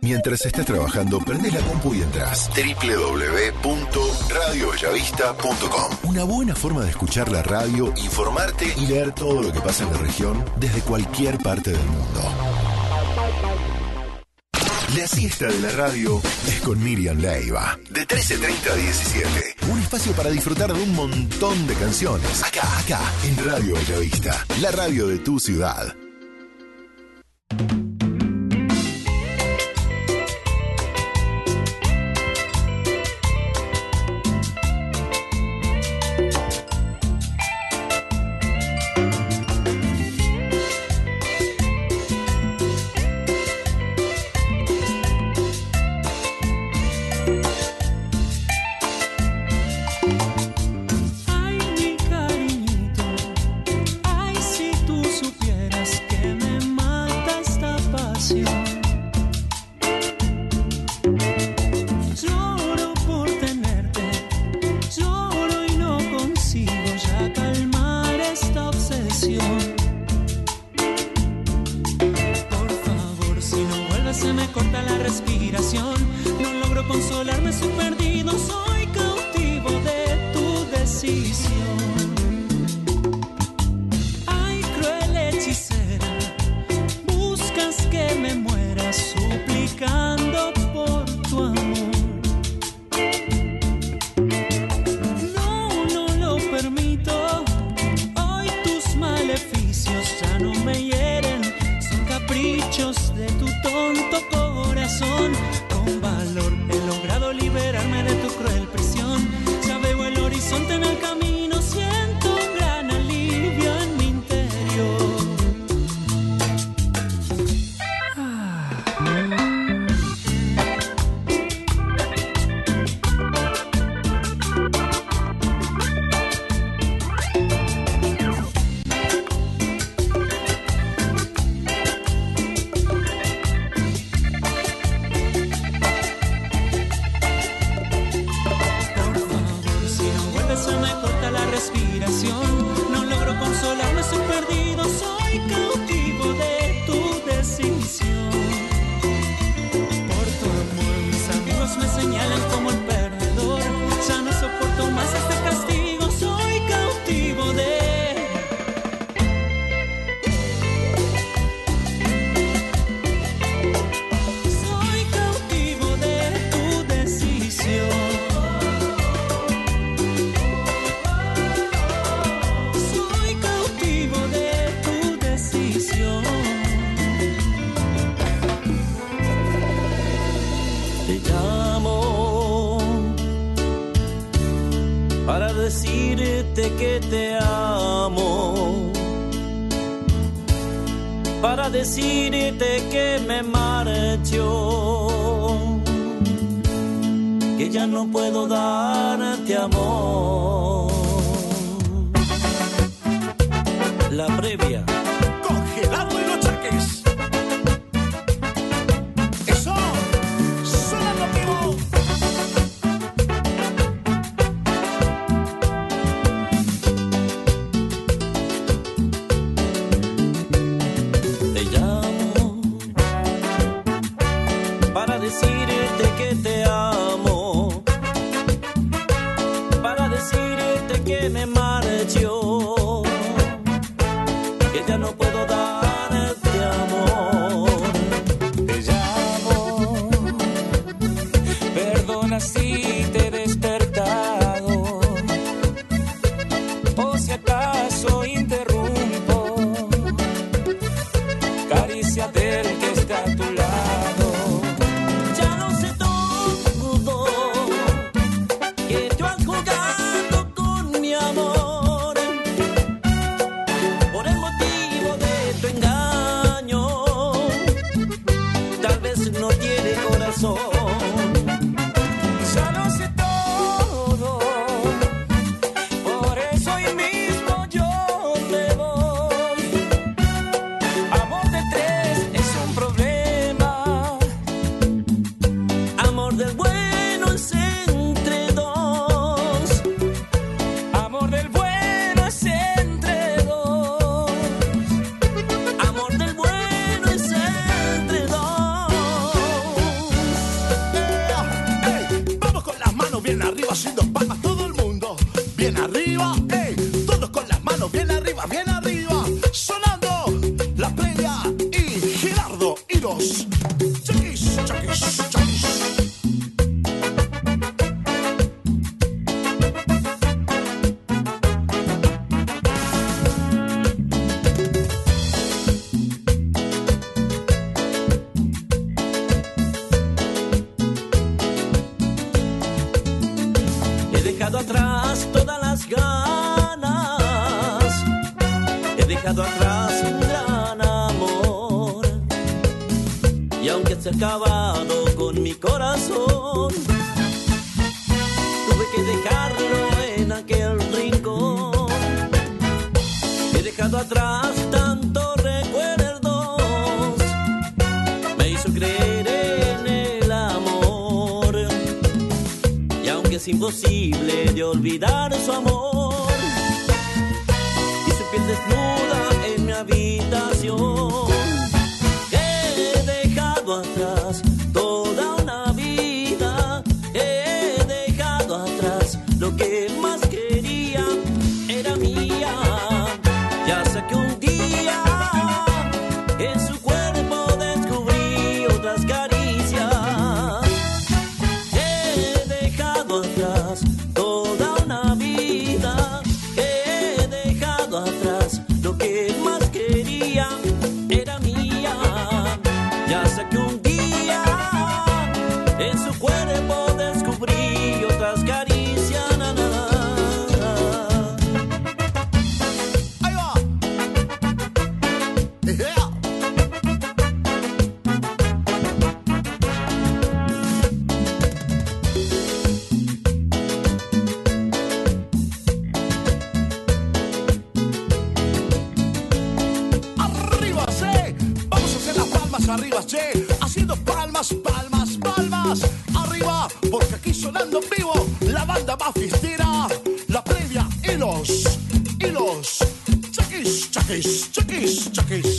Mientras estás trabajando, prendés la compu y entras. www.radiobellavista.com. Una buena forma de escuchar la radio, informarte y leer todo lo que pasa en la región desde cualquier parte del mundo. La siesta de la radio es con Miriam Leiva. De 13:30 a 17. Un espacio para disfrutar de un montón de canciones. Acá, en Radio Bellavista. La radio de tu ciudad. Decirte que me marcho, que ya no puedo darte amor. La previa. Congelado en los chaques. Eso. Sonando vivo. Decirte que te amo, para decirte que me marcho, que ya no puedo darte amor. Te llamo, perdona si te he despertado, o si acaso interrumpo, caricia del que está a tu lado. haciendo palmas todo el mundo. Bien arriba, todos con las manos bien arriba, sonando la previa y Gerardo y los Chaquis, Chaquis, Chaquis. He dejado atrás todas las ganas, he dejado atrás un gran amor, y aunque se ha acabado con mi corazón, tuve que dejarlo en aquel rincón. He dejado atrás tantos recuerdos, me hizo creer en el amor, y aunque es imposible de olvidar su amor, y su piel desnuda en mi habitación, he dejado atrás toda una vida, he dejado atrás lo que más quería, era mía. Ya sé que un día en su cuerpo descubrí otras caricias. He dejado atrás toda una vida, he dejado atrás lo que más quería, era mía. Ya sé que un día en su cuerpo descubrí otras caricias. Na, na, na. Ahí va. Yeah. Arriba, che. Vamos a hacer las palmas arriba, che. Haciendo palmas, palmas, palmas. Arriba, porque aquí sonando en vivo la banda más fiestera, la previa y los Chaquis, Chaquis, Chaquis, Chaquis.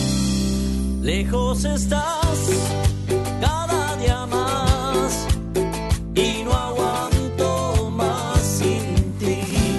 Lejos estás cada día más y no aguanto más sin ti.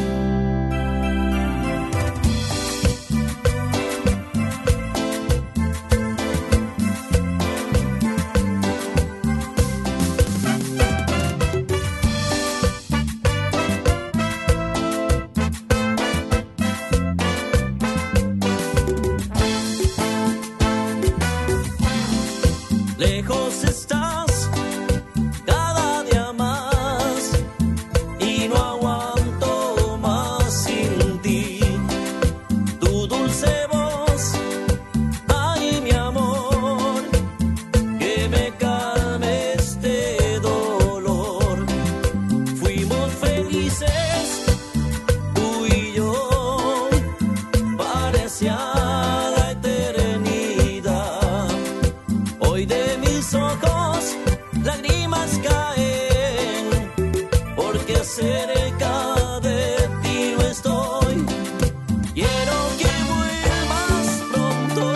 Lejos estás cada día más y no aguanto más sin ti. Tu dulce voz, ay mi amor, que me calme este dolor. Fuimos felices, tú y yo, parecía la eternidad. Hoy de mis ojos lágrimas caen, porque cerca de ti no estoy. Quiero que vuelvas pronto,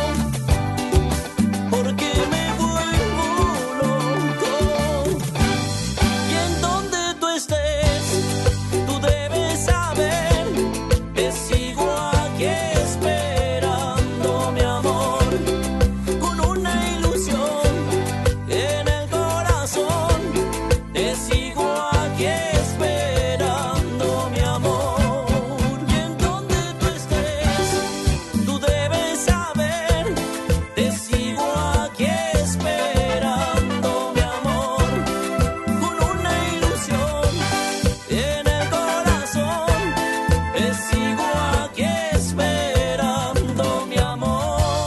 porque me vuelvo loco. Y en donde tú estés, tú debes saber que sigo aquí esperando, mi amor, con una ilusión en el corazón. Te sigo aquí esperando, mi amor. Y en donde tú estés, tú debes saber, te sigo aquí esperando, mi amor, con una ilusión en el corazón. Te sigo aquí esperando, mi amor.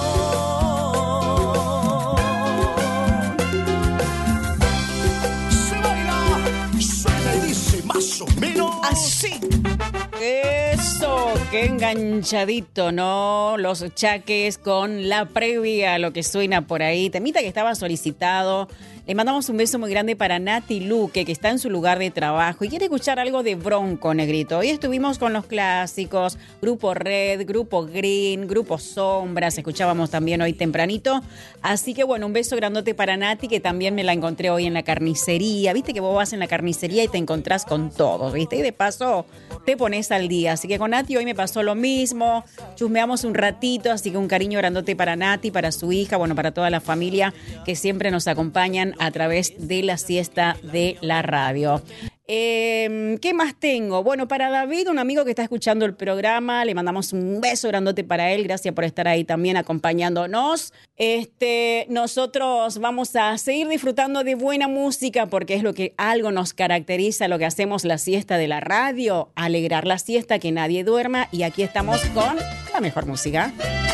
Se baila, suena y dice más o menos Así. Eso. qué enganchadito, ¿no? Los Chaques con la previa a lo que suena por ahí. Temita que estaba solicitado. Le mandamos un beso muy grande para Nati Luque, que está en su lugar de trabajo y quiere escuchar algo de Bronco, negrito. Hoy estuvimos con los clásicos, Grupo Red, Grupo Green, Grupo Sombras, escuchábamos también hoy tempranito. Así que bueno, un beso grandote para Nati, que también me la encontré hoy en la carnicería. Viste que vos vas en la carnicería y te encontrás con todos, ¿viste? Y de paso te pones al día. Así que con Nati hoy me pasó lo mismo. Chusmeamos un ratito, así que un cariño grandote para Nati, para su hija, bueno, para toda la familia que siempre nos acompañan a través de la siesta de la radio. ¿Qué más tengo? Bueno, para David, un amigo que está escuchando el programa, le mandamos un beso grandote para él. Gracias por estar ahí también acompañándonos. Nosotros vamos a seguir disfrutando de buena música porque es lo que algo nos caracteriza, lo que hacemos la siesta de la radio, alegrar la siesta, que nadie duerma. Y aquí estamos con la mejor música.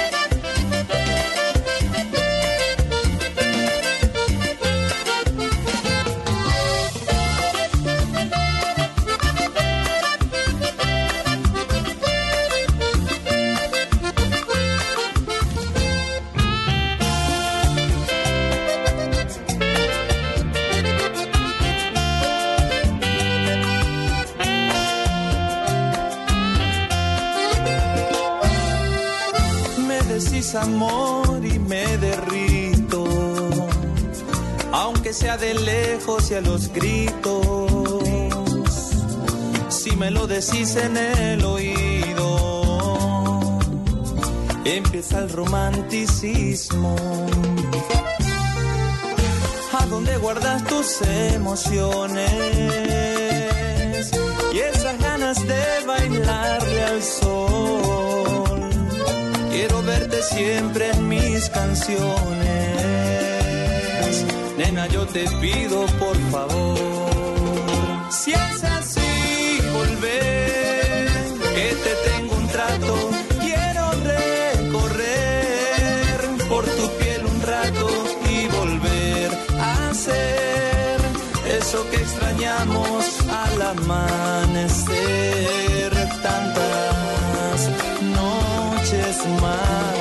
Amor y me derrito, aunque sea de lejos y a los gritos. Si me lo decís en el oído, empieza el romanticismo. ¿A dónde guardas tus emociones y esas ganas de bailarle al sol? Quiero verte siempre en mis canciones. Nena, yo te pido por favor, si es así, volver, que te tengo un trato. Quiero recorrer por tu piel un rato y volver a hacer eso que extrañamos al amanecer. Tantas noches más.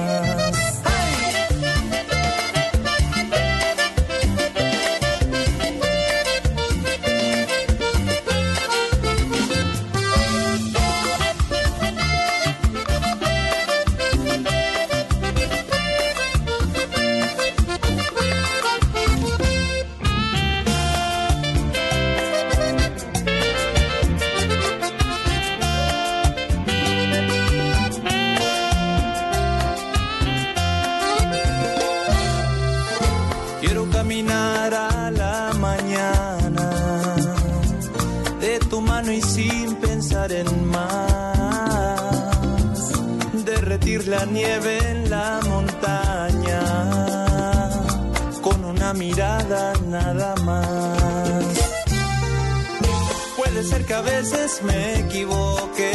En más, derretir la nieve en la montaña, con una mirada nada más. Puede ser que a veces me equivoque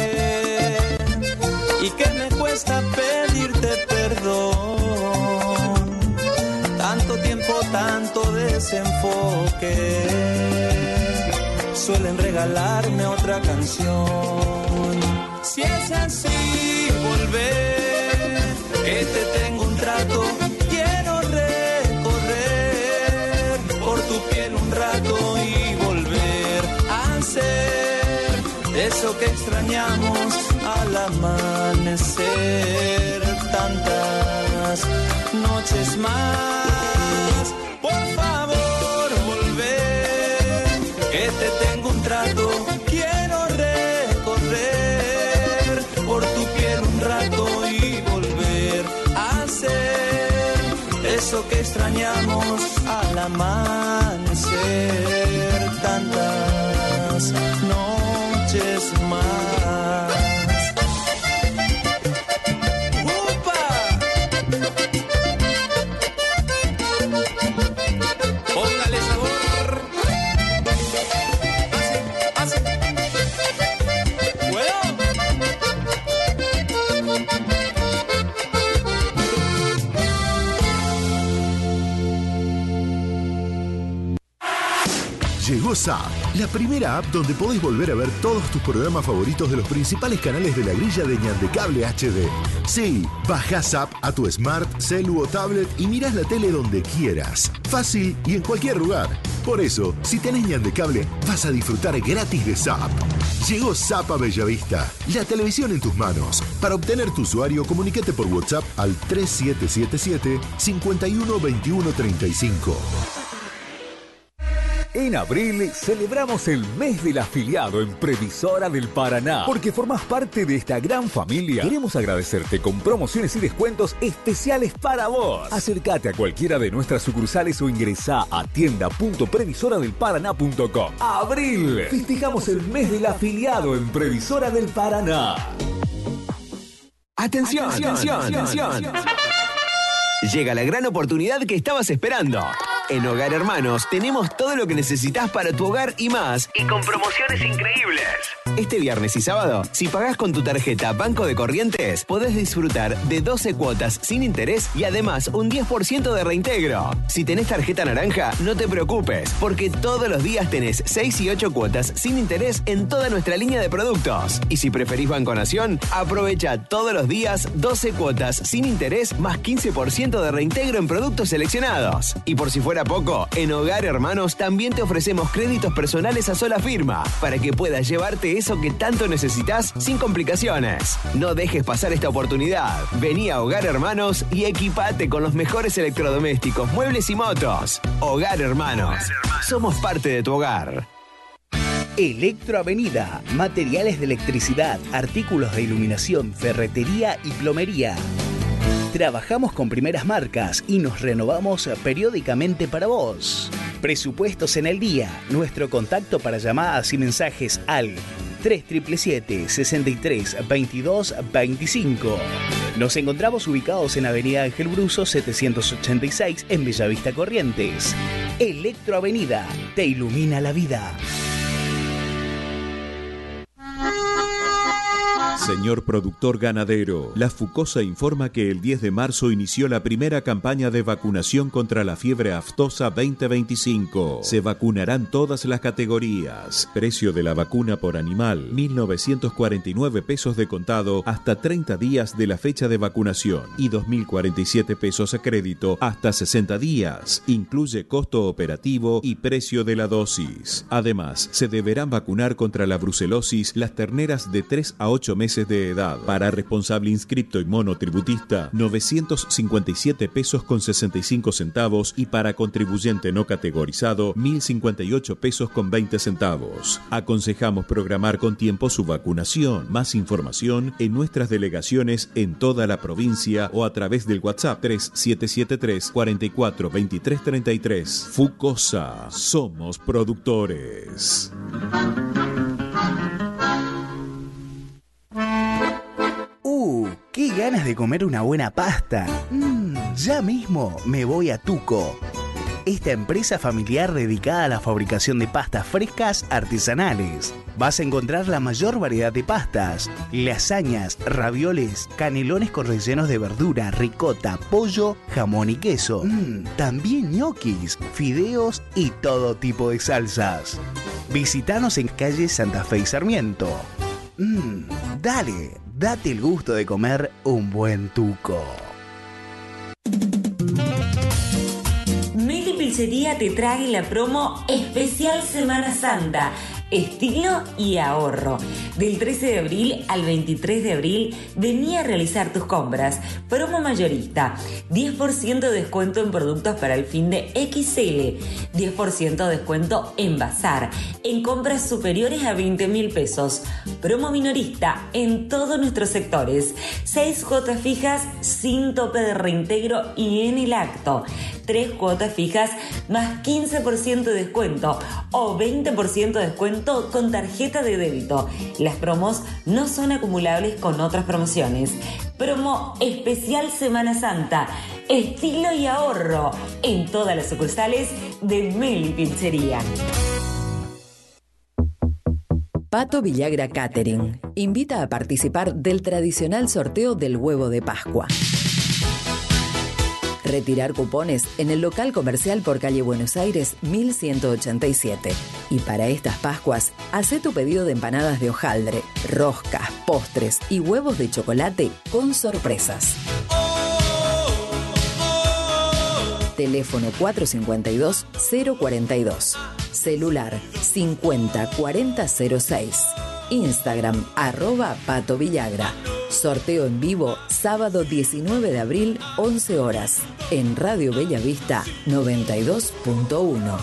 y que me cuesta pedirte perdón. Tanto tiempo, tanto desenfoque. Suelen regalarme otra canción. Si es así, volver, que te tengo un trato. Quiero recorrer por tu piel un rato y volver a hacer eso que extrañamos al amanecer. Tantas noches más, por favor, volver, que te tengo un trato. Quiero recorrer por tu piel un rato y volver a hacer eso que extrañamos al amanecer. Tantas noches más. Llegó Zap, la primera app donde podés volver a ver todos tus programas favoritos de los principales canales de la grilla de Ñandecable HD. Sí, bajás Zap a tu smart, celu o tablet y mirás la tele donde quieras. Fácil y en cualquier lugar. Por eso, si tenés Ñandecable, vas a disfrutar gratis de Zap. Llegó Zap a Bellavista, la televisión en tus manos. Para obtener tu usuario, comunícate por WhatsApp al 3777 51 21 35. En abril celebramos el mes del afiliado en Previsora del Paraná. Porque formás parte de esta gran familia, queremos agradecerte con promociones y descuentos especiales para vos. Acércate a cualquiera de nuestras sucursales o ingresá a tienda.previsoradelparaná.com. Abril, festejamos el mes del afiliado en Previsora del Paraná. Atención. Llega la gran oportunidad que estabas esperando. En Hogar Hermanos tenemos todo lo que necesitas para tu hogar y más, y con promociones increíbles. Este viernes y sábado, si pagás con tu tarjeta Banco de Corrientes, podés disfrutar de 12 cuotas sin interés y además un 10% de reintegro. Si tenés tarjeta naranja, no te preocupes, porque todos los días tenés 6 y 8 cuotas sin interés en toda nuestra línea de productos. Y si preferís Banco Nación, aprovecha todos los días 12 cuotas sin interés más 15% de reintegro en productos seleccionados. Y por si fuera poco, en Hogar Hermanos también te ofrecemos créditos personales a sola firma para que puedas llevarte eso que tanto necesitas sin complicaciones. No dejes pasar esta oportunidad. Vení a Hogar Hermanos y equipate con los mejores electrodomésticos, muebles y motos. Hogar Hermanos. Somos parte de tu hogar. Electroavenida, materiales de electricidad, artículos de iluminación, ferretería y plomería. Trabajamos con primeras marcas y nos renovamos periódicamente para vos. Presupuestos en el día. Nuestro contacto para llamadas y mensajes al 3777-632225. Nos encontramos ubicados en Avenida Ángel Bruso 786 en Bellavista, Corrientes. Electroavenida, te ilumina la vida. Señor productor ganadero, la Fucosa informa que el 10 de marzo inició la primera campaña de vacunación contra la fiebre aftosa 2025. Se vacunarán todas las categorías. Precio de la vacuna por animal, 1.949 pesos de contado hasta 30 días de la fecha de vacunación y 2.047 pesos a crédito hasta 60 días. Incluye costo operativo y precio de la dosis. Además, se deberán vacunar contra la brucelosis las terneras de 3 a 8 meses de edad. Para responsable inscripto y monotributista, 957 pesos con 65 centavos y para contribuyente no categorizado, 1.058 pesos con 20 centavos. Aconsejamos programar con tiempo su vacunación. Más información en nuestras delegaciones en toda la provincia o a través del WhatsApp 3773 44 23 33. Fucosa, somos productores. ¡Qué ganas de comer una buena pasta! Ya mismo me voy a Tuco. Esta empresa familiar dedicada a la fabricación de pastas frescas artesanales. Vas a encontrar la mayor variedad de pastas, lasañas, ravioles, canelones con rellenos de verdura, ricota, pollo, jamón y queso. También ñoquis, fideos y todo tipo de salsas. Visítanos en calle Santa Fe y Sarmiento. Date el gusto de comer un buen tuco. Meli Pizzería te trae la promo especial Semana Santa. Estilo y ahorro. Del 13 de abril al 23 de abril, vení a realizar tus compras. Promo mayorista. 10% de descuento en productos para el fin de XL. 10% de descuento en bazar. En compras superiores a 20.000 pesos. Promo minorista en todos nuestros sectores. 6 cuotas fijas sin tope de reintegro y en el acto. 3 cuotas fijas más 15% de descuento o 20% de descuento con tarjeta de débito. Las promos no son acumulables con otras promociones. Promo especial Semana Santa. Estilo y ahorro en todas las sucursales de Meli Pizzería. Pato Villagra Catering invita a participar del tradicional sorteo del huevo de Pascua. Retirar cupones en el local comercial por calle Buenos Aires 1187. Y para estas Pascuas, hacé tu pedido de empanadas de hojaldre, roscas, postres y huevos de chocolate con sorpresas. Teléfono 452-042. Celular 504006. Instagram @Pato Villagra. Sorteo en vivo sábado 19 de abril, 11 horas. En Radio Bella Vista 92.1.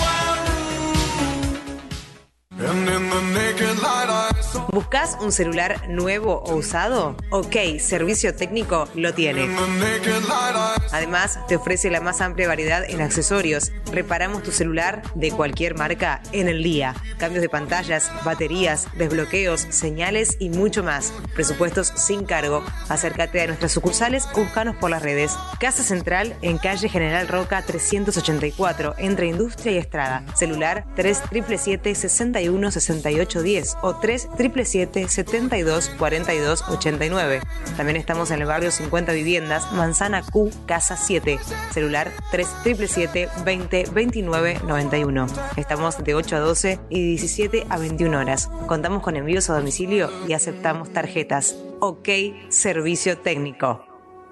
¿Buscas un celular nuevo o usado? OK, Servicio Técnico lo tiene. Además, te ofrece la más amplia variedad en accesorios. Reparamos tu celular de cualquier marca en el día. Cambios de pantallas, baterías, desbloqueos, señales y mucho más. Presupuestos sin cargo. Acércate a nuestras sucursales o búscanos por las redes. Casa Central en calle General Roca 384, entre Industria y Estrada. Celular 3777-616810 o 3777-724289. También estamos en el barrio 50 Viviendas, Manzana Q, Casa 7. Celular 3777-202991. Estamos de 8 a 12 y de 17 a 21 horas. Contamos con envíos a domicilio y aceptamos tarjetas. OK, Servicio Técnico.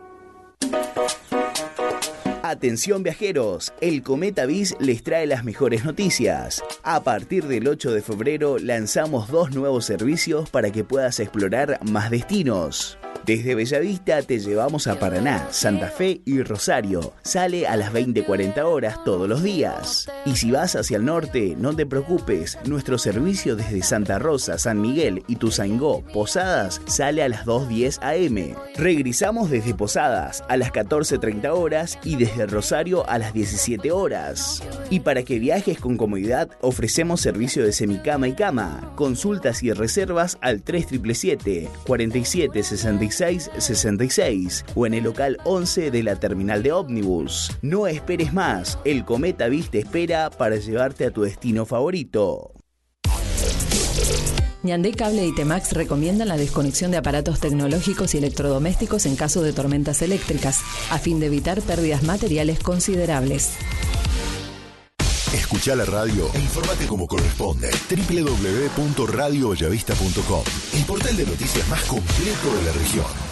Atención viajeros, el Cometa BIS les trae las mejores noticias. A partir del 8 de febrero lanzamos 2 nuevos servicios para que puedas explorar más destinos. Desde Bellavista te llevamos a Paraná, Santa Fe y Rosario. Sale a las 20:40 horas todos los días. Y si vas hacia el norte, no te preocupes. Nuestro servicio desde Santa Rosa, San Miguel, Ituzaingó, Posadas sale a las 2:10 am. Regresamos desde Posadas a las 14:30 horas y desde Rosario a las 17 horas. Y para que viajes con comodidad, ofrecemos servicio de semicama y cama. Consultas y reservas al 3777-4766 o en el local 11 de la terminal de ómnibus. No esperes más, el Cometa BIS te espera para llevarte a tu destino favorito. Ñandé Cable y Temax recomiendan la desconexión de aparatos tecnológicos y electrodomésticos en caso de tormentas eléctricas, a fin de evitar pérdidas materiales considerables. Escuchá la radio e informate como corresponde. www.radiobellavista.com, el portal de noticias más completo de la región.